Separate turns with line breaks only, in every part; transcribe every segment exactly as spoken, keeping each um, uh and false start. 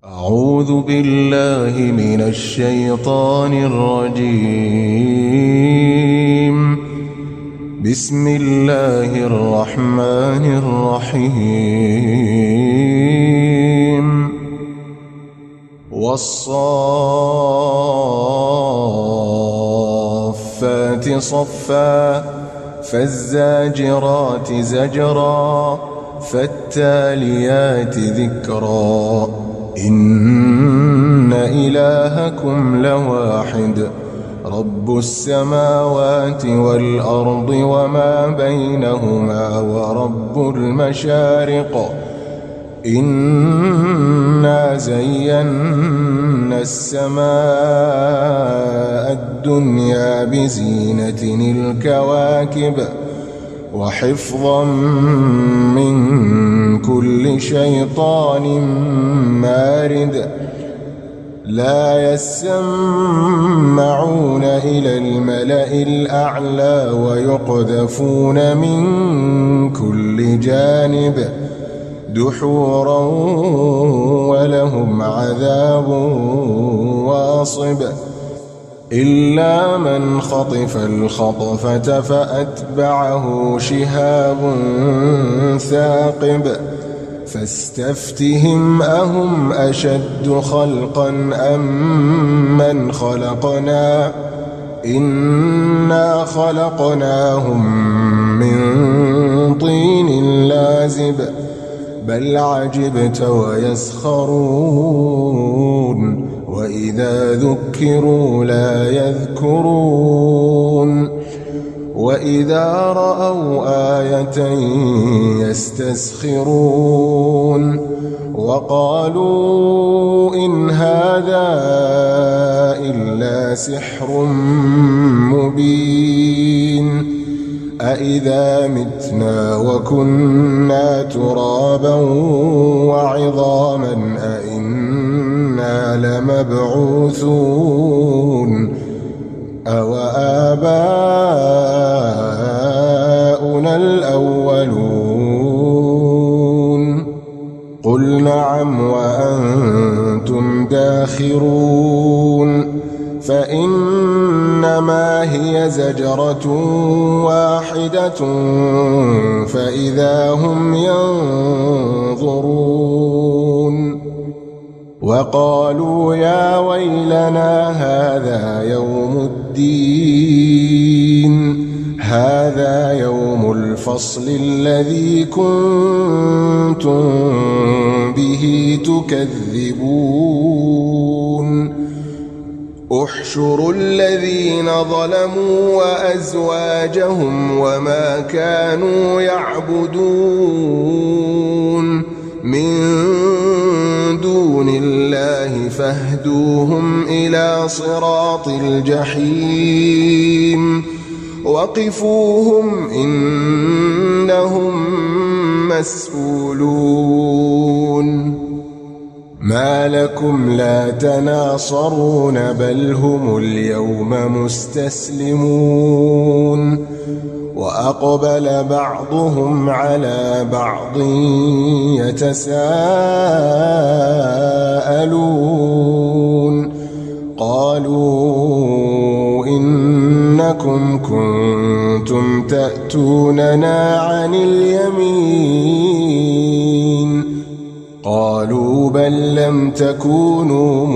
أعوذ بالله من الشيطان الرجيم. بسم الله الرحمن الرحيم. والصافات صفا فالزاجرات زجرا فالتاليات ذكرا إن إلهكم لواحد رب السماوات والأرض وما بينهما ورب المشارق إنا زينا السماء الدنيا بزينة الكواكب وحفظا من كل شيطان مارد لا يسمعون إلى الملأ الأعلى ويقذفون من كل جانب دحورا ولهم عذاب واصب إلا من خطف الخطفة فأتبعه شهاب ثاقب فاستفتهم أهم أشد خلقا أم من خلقنا إنا خلقناهم من طين لازب بل عجبت ويسخرون وإذا ذكروا لا يذكرون وإذا رأوا آية يستسخرون وقالوا إن هذا إلا سحر مبين أإذا متنا وكنا ترابا وعظاما أإنا لمبعوثون أو آباؤنا الأولون قل نعم وأنتم داخرون فإنما هي زجرة واحدة فإذا هم ينظرون وقالوا يا ويلنا هذا يوم الدين هذا يوم الفصل الذي كنتم به تكذبون احشروا الذين ظلموا وأزواجهم وما كانوا يعبدون من دون الله فاهدوهم إلى صراط الجحيم وقفوهم إنهم مسؤولون ما لكم لا تناصرون بل هم اليوم مستسلمون وأقبل بعضهم على بعض يتساءلون قالوا إنكم كنتم تأتوننا عن اليمين قالوا بل لم تكونوا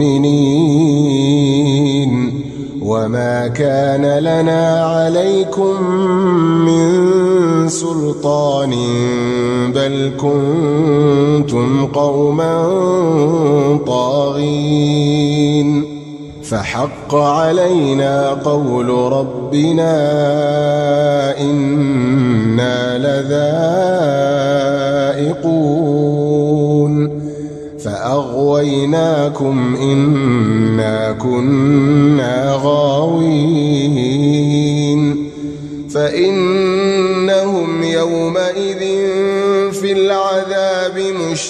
مؤمنين وما كان لنا عليكم من سلطان بل كنتم قوما طاغين فحق علينا قول ربنا إنا لذائقون فأغويناكم إنا كنا غاوين فإنهم يومئذ في العذاب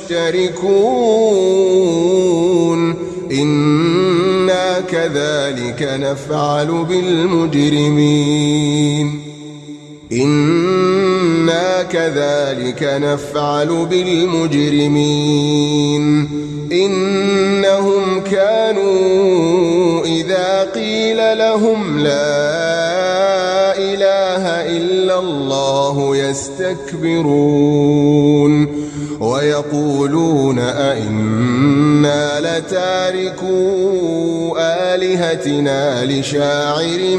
مشتركون إنا كذلك نفعل بالمجرمين إن إنا كذلك نفعل بالمجرمين إنهم كانوا إذا قيل لهم لا إله إلا الله يستكبرون ويقولون أئنا لتاركو آلهتنا لشاعر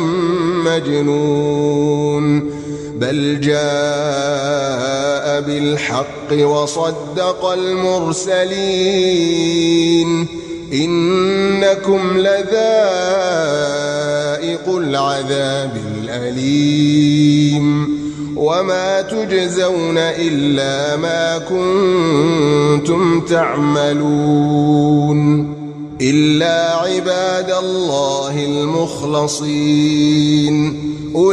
مجنون بل جاء بالحق وصدق المرسلين إنكم لذائق العذاب الأليم وما تجزون إلا ما كنتم تعملون إلا عباد الله المخلصين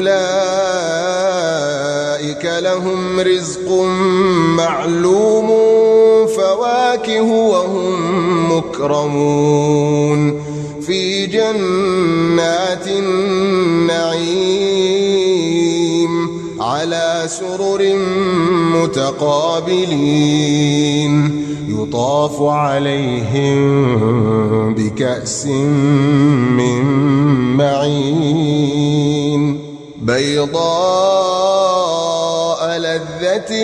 أولئك لهم رزق معلوم فواكه وهم مكرمون في جنات النعيم على سرر متقابلين يطاف عليهم بكأس من معين بيضاء لذة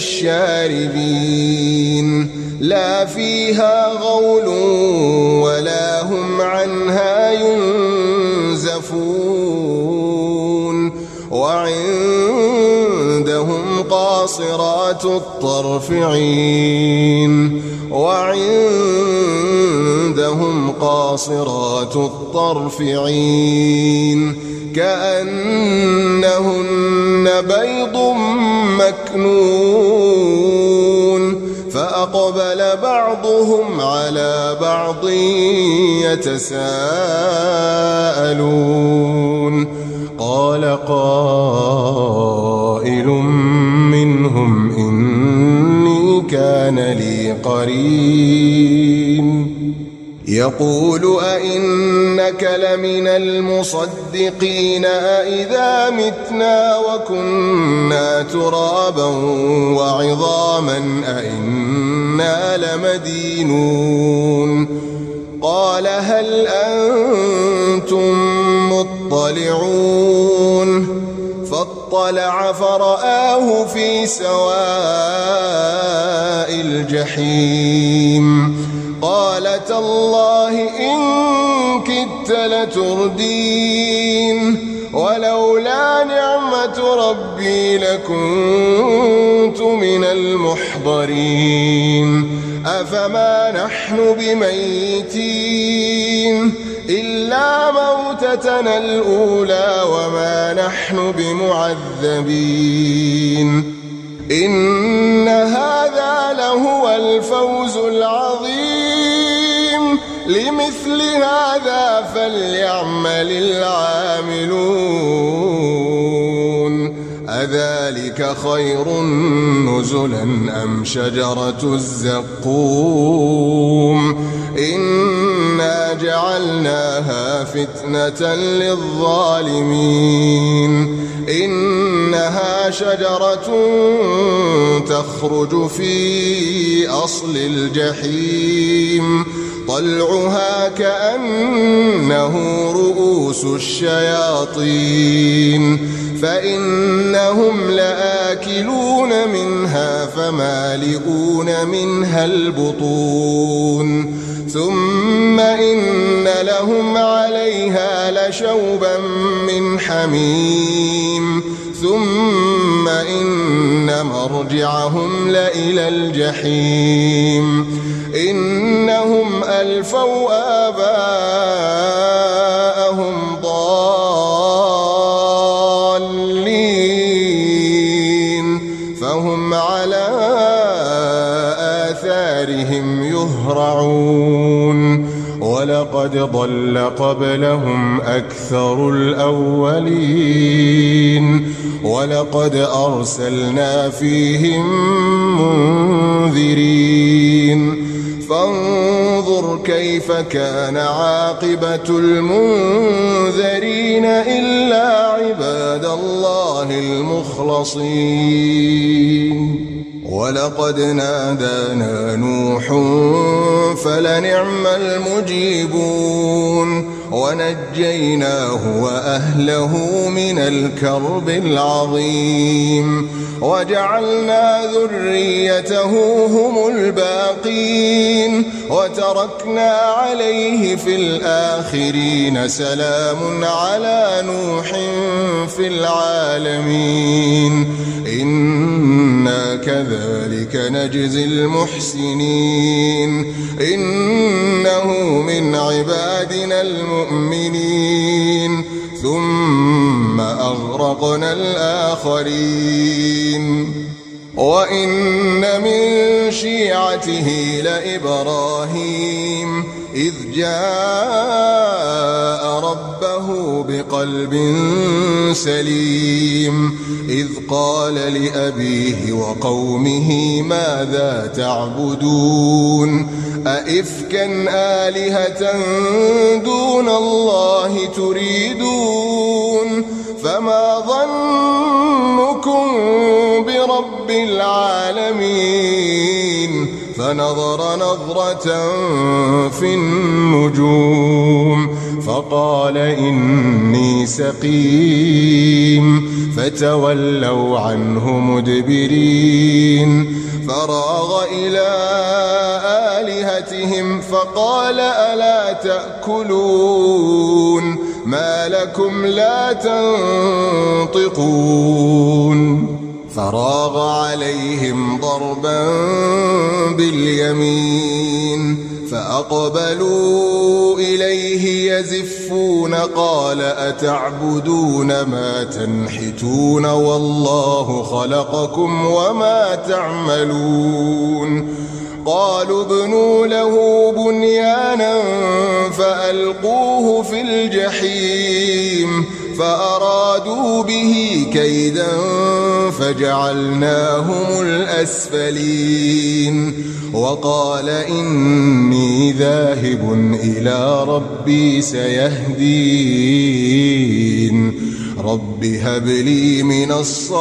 للشاربين لا فيها غول ولا هم عنها ينزفون وعندهم قاصرات الطرف عين وعندهم قاصرات الطرف عين كأنهن بيض مكنون فأقبل بعضهم على بعض يتساءلون قال قائل منهم إني كان لي قرين يقول أئنك لمن المصدقين أئذا متنا وكنا ترابا وعظاما أئنا لمدينون قال هل أنتم مطلعون فاطلع فرآه في سواء الجحيم قال تالله إن كدت لتردين ولولا نعمة ربي لكنت من المحضرين أفما نحن بميتين إلا موتتنا الأولى وما نحن بمعذبين إن هذا لهو الفوز العظيم لمثل هذا فليعمل العاملون أذلك خير نزلا أم شجرة الزقوم إنا جعلناها فتنة للظالمين إنها شجرة تخرج في أصل الجحيم طلعها كأنه رؤوس الشياطين فإنهم لآكلون منها فمالئون منها البطون ثم إن لهم عليها لشوبا من حميم ثم إن مرجعهم لإلى الجحيم إنهم ألفوا آباءهم ضالين فهم على آثارهم يهرعون ولقد ضل قبلهم أكثر الأولين ولقد أرسلنا فيهم منذرين فانظر كيف كان عاقبة المنذرين إلا عباد الله المخلصين. ولقد نادانا نوح فلنعم المجيبون ونجيناه وأهله من الكرب العظيم وجعلنا ذريته هم الباقين وتركنا عليه في الآخرين سلام على نوح في العالمين إنا كذلك نجزي المحسنين إنه من عبادنا المؤمنين ثم أغرقنا الآخرين وإن من شيعته لإبراهيم إذ جاء ربه بقلب سليم إذ قال لأبيه وقومه ماذا تعبدون أئفكا آلهة دون الله تريدون فما ظنكم برب العالمين فنظر نظرة في النجوم فقال إني سقيم فتولوا عنه مدبرين فراغ إلى آلهتهم فقال ألا تأكلون ما لكم لا تنطقون فراغ عليهم ضربا باليمين فأقبلوا إليه يزفون قال أتعبدون ما تنحتون والله خلقكم وما تعملون قالوا ابنوا له بنيانا فألقوه في الجحيم فأرادوا به كيدا فجعلناهم الأسفلين وقال إني ذاهب إلى ربي سيهدين رب هب لي من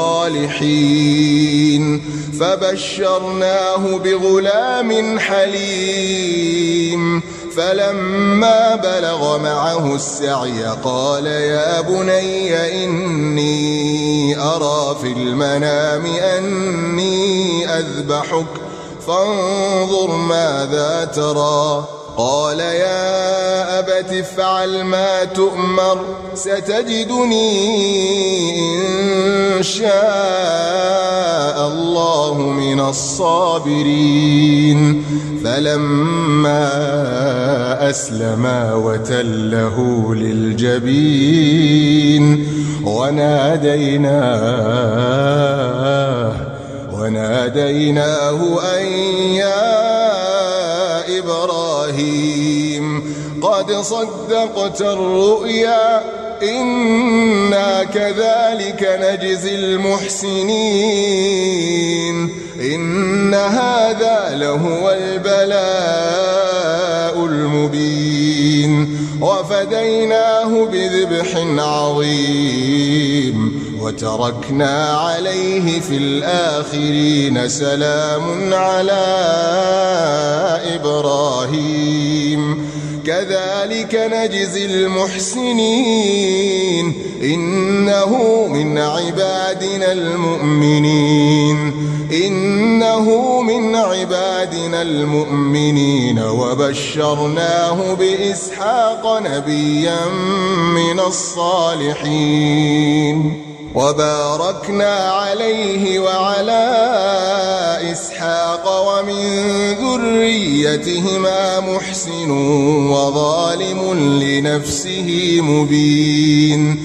الصالحين فبشرناه بغلام حليم فلما بلغ معه السعي قال يا بني إني أرى في المنام أني أذبحك فانظر ماذا ترى قال يا أبت افعل ما تؤمر ستجدني إن شاء الله من الصابرين فلما أسلما وتله للجبين وناديناه وناديناه أن يا إبراهيم قد صدقت الرؤيا إنا كذلك نجزي المحسنين إن هذا لهو البلاء المبين وفديناه بذبح عظيم وتركنا عليه في الآخرين سلام على إبراهيم كذلك نجزي المحسنين إنه من عبادنا المؤمنين إنه من عبادنا المؤمنين وبشرناه بإسحاق نبيا من الصالحين وباركنا عليه وعلى إسحاق ومن ذريتهما محسن وظالم لنفسه مبين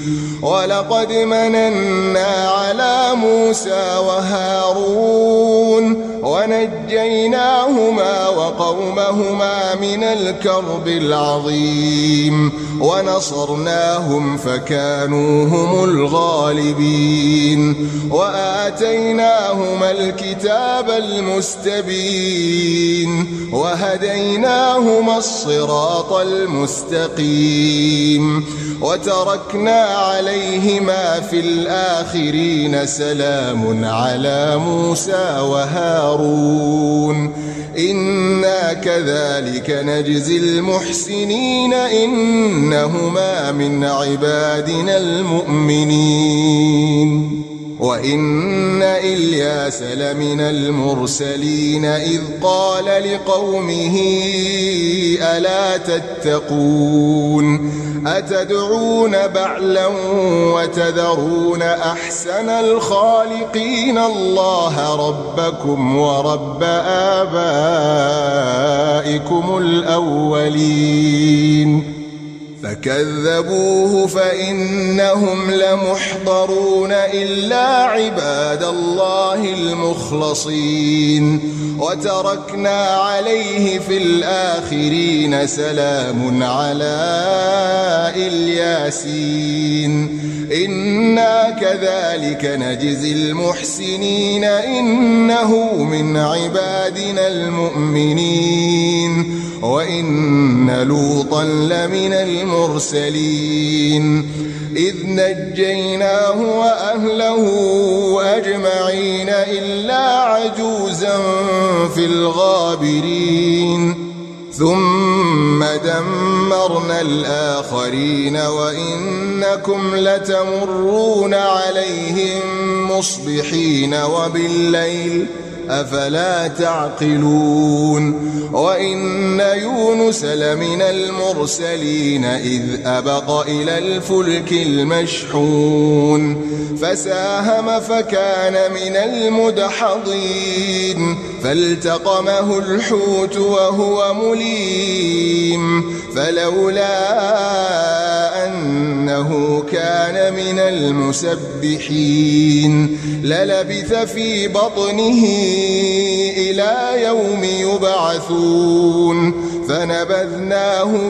ولقد مننا على موسى وهارون ونجيناهما وقومهما من الكرب العظيم ونصرناهم فكانوا هم الغالبين وآتيناهما الكتاب المستبين وهديناهما الصراط المستقيم وتركنا عليهما في الآخرين سلام على موسى وهارون إنا كذلك نجزي المحسنين إنهما من عبادنا المؤمنين وإن إلياس لمن المرسلين إذ قال لقومه ألا تتقون أتدعون بعلا وتذرون أحسن الخالقين الله ربكم ورب آبائكم الأولين فكذبوه فإنهم لمحضرون إلا عباد الله المخلصين وتركنا عليه في الآخرين سلام على الياسين إنا كذلك نجزي المحسنين إنه من عبادنا المؤمنين وإن لوطا لمن المرسلين إذ نجيناه وأهله أجمعين إلا عجوزا في الغابرين ثم دمرنا الآخرين وإنكم لتمرون عليهم مصبحين وبالليل أفلا تعقلون وإن يونس لمن المرسلين إذ أبق إلى الفلك المشحون فساهم فكان من المدحضين فالتقمه الحوت وهو مليم فلولا أنه كان من المسبحين للبث في بطنه إلى يوم يبعثون فنبذناه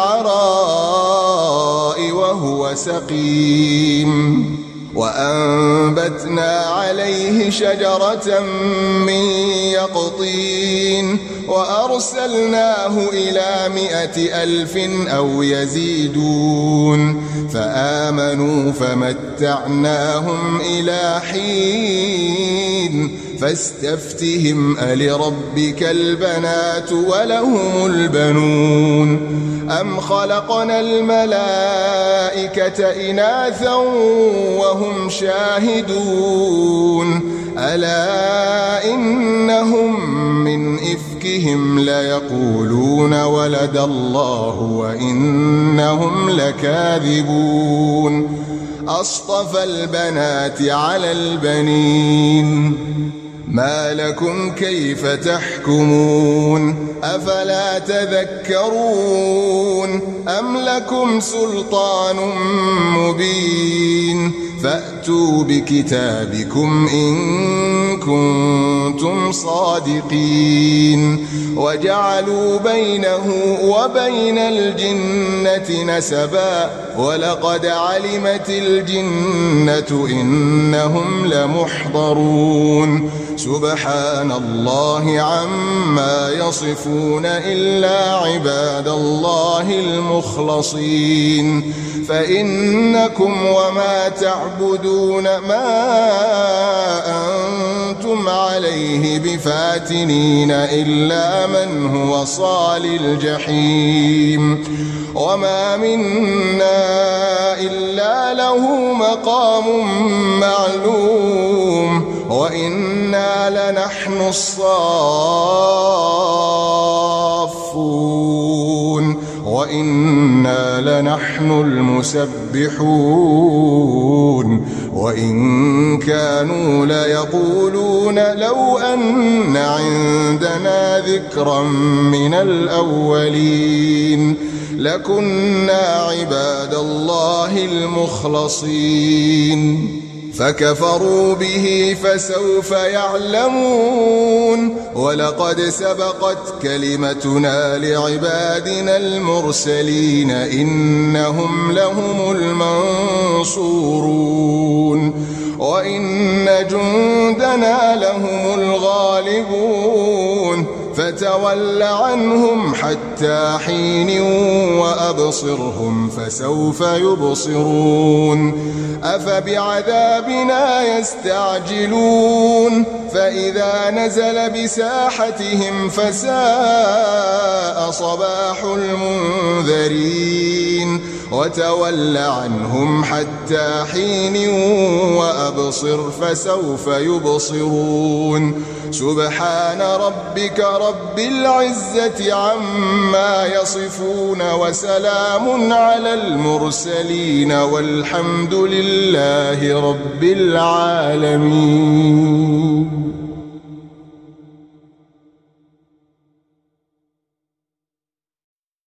بالعراء وهو سقيم وأنبتنا عليه شجرة من يقطين وأرسلناه إلى مائة ألف أو يزيدون فآمنوا فمتعناهم إلى حين فاستفتهم ألربك البنات ولهم البنون أم خلقنا الملائكة إناثا وهم شاهدون ألا إنهم من إفكهم ليقولون ولد الله وإنهم لكاذبون أصطفى البنات على البنين ما لكم كيف تحكمون أفلا تذكرون أم لكم سلطان مبين فأتوا بكتابكم إن كنتم صادقين وجعلوا بينه وبين الجنة نسبا ولقد علمت الجنة إنهم لمحضرون سبحان الله عما يصفون إلا عباد الله المخلصين فإنكم وما تعبدون ما أنتم عليه بفاتنين إلا من هو صال الجحيم وما منا إلا له مقام معلوم وإنا لنحن الصافون وإنا لنحن المسبحون وإن كانوا ليقولون لو أن عندنا ذكرا من الأولين لكنا عباد الله المخلصين فكفروا به فسوف يعلمون ولقد سبقت كلمتنا لعبادنا المرسلين إنهم لهم المنصورون وإن جندنا لهم الغالبون فتول عنهم حتى حين وأبصرهم فسوف يبصرون أفبعذابنا يستعجلون فإذا نزل بساحتهم فساء صباح المنذرين وتول عنهم حتى حين وأبصر فسوف يبصرون سبحان ربك رب العزة عما يصفون وسلام على المرسلين والحمد لله رب العالمين.